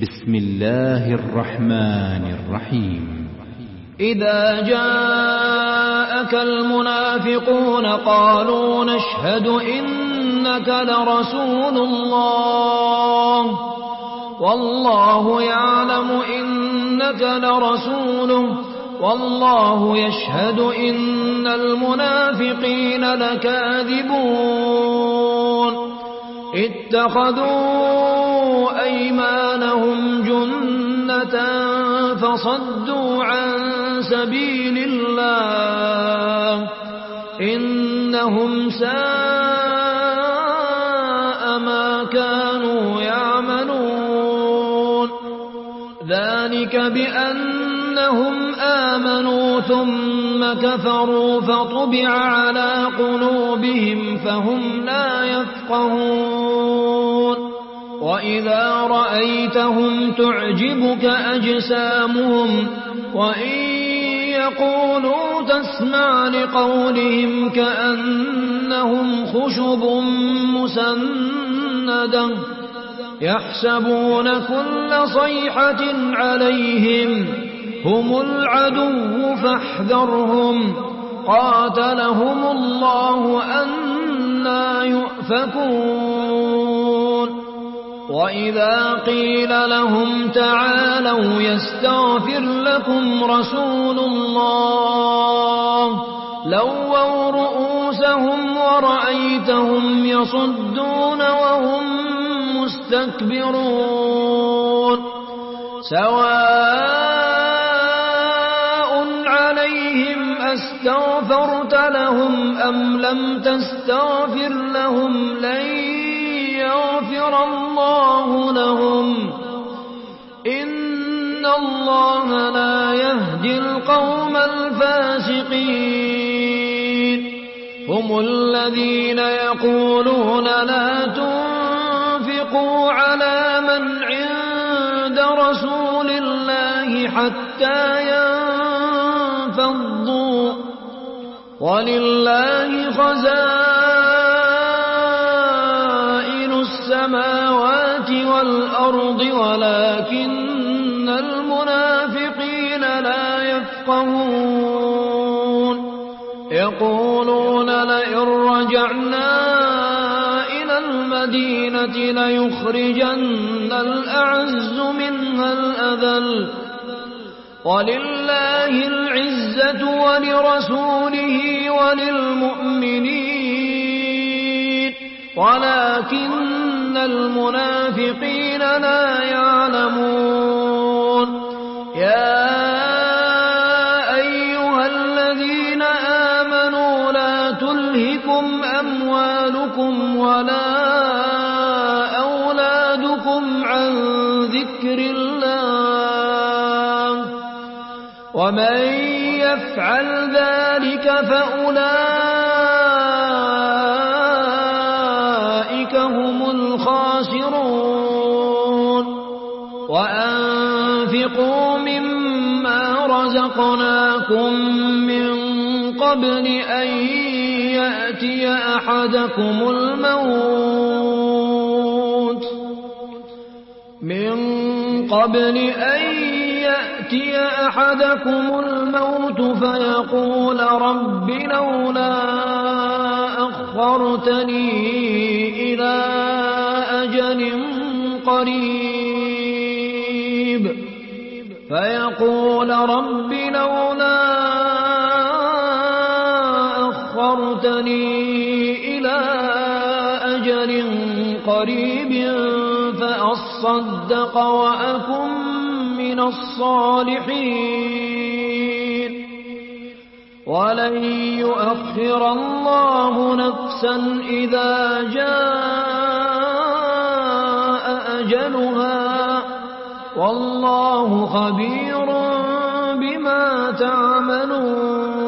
بسم الله الرحمن الرحيم. إذا جاءك المنافقون قالوا نشهد إنك لرسول الله والله يعلم إنك لرسوله والله يشهد إن المنافقين لكاذبون اتخذوا أيمانهم جنة فصدوا عن سبيل الله إنهم ساء ما كانوا يعملون ذلك بأنهم آمنوا ثم كفروا فطبع على قلوبهم فهم لا يفقهون وإذا رأيتهم تعجبك أجسامهم وإن يقولوا تسمع لقولهم كأنهم خشب مسندة يحسبون كل صيحة عليهم هم العدو فاحذرهم قاتلهم الله أنى يؤفكون وإذا قيل لهم تعالوا يستغفر لكم رسول الله لووا رؤوسهم ورأيتهم يصدون وهم مستكبرون سواء عليهم أستغفرت لهم أم لم تستغفر لهم لن يغفر الله لهم إن الله لا يهدي القوم الفاسقين هم الذين يقولون لا تنفقوا على من عند رسول الله حتى ينفضوا ولله خزائن السماوات والأرض ولكن المنافقين لا يفقهون يقولون لئن رجعنا إلى المدينة ليخرجن الأعز منها الأذل ولله العزة ولرسوله وللمؤمنين ولكن المنافقين لا يعلمون يا أيها الذين آمنوا لا تلهكم أموالكم ولا أولادكم عن ذكر الله ومن يفعل ذلك فأولئك هم الخاسرون وأنفقوا مما رزقناكم من قبل أن يأتي أحدكم الموت فيقول رب لولا أخرتني إلى أجل قريب فأصدق وأكن من الصالحين ولن يؤخر الله نفسا إذا جاء أجلها والله خبير بما تعملون